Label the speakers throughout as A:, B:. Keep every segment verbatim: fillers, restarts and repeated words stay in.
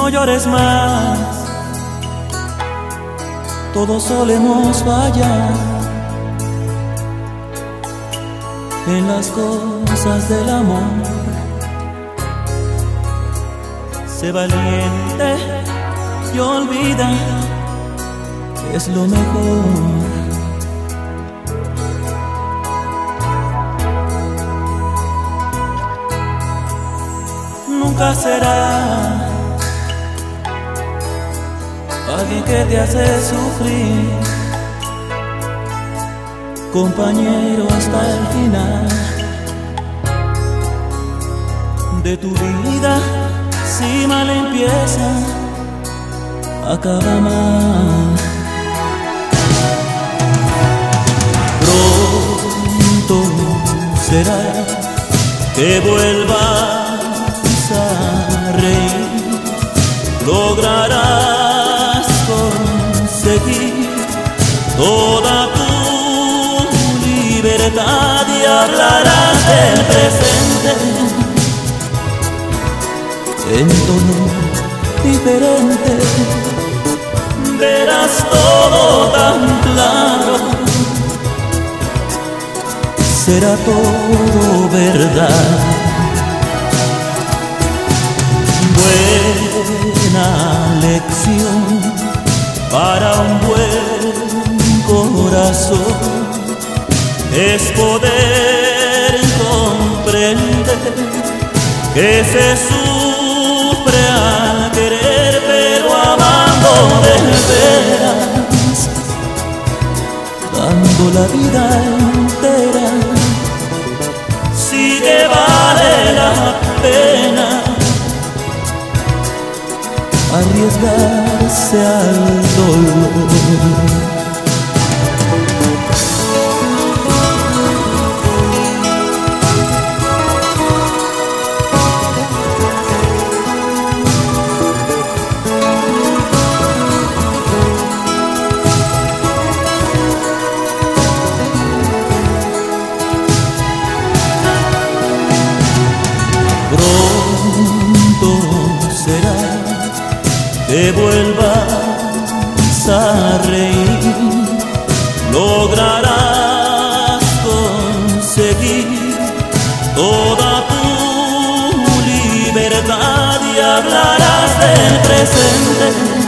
A: llores más, todos solemos fallar en las cosas del amor. Sé valiente y olvida, es lo mejor. Nunca será alguien que te hace sufrir, compañero hasta el final de tu vida. Si mal empieza, acaba mal. Pronto será que vuelvas a reír, lograrás conseguir toda tu libertad y hablarás del presente en tono diferente. Verás todo tan claro, será todo verdad. Buena lección para un buen corazón es poder comprender que se sufre al querer, pero amando de veras, dando la vida entera. Sí que vale la pena arriesgarse al dolor. Pronto será que vuelvas a reír, lograrás conseguir toda tu libertad y hablarás del presente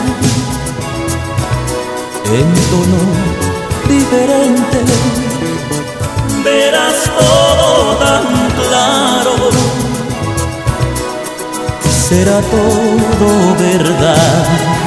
A: en tono diferente. Verás todo tan claro, será todo verdad.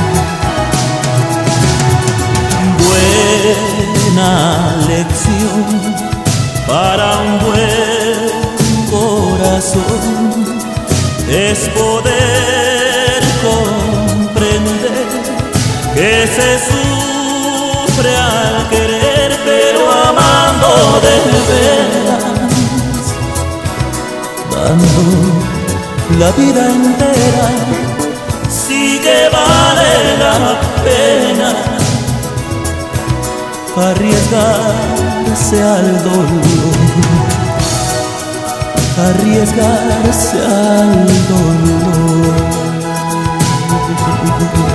A: Buena lección para un buen corazón es poder comprender que se sufre al querer, pero amando de veras, dando la vida entera. Sí que vale la pena arriesgarse al dolor, arriesgarse al dolor.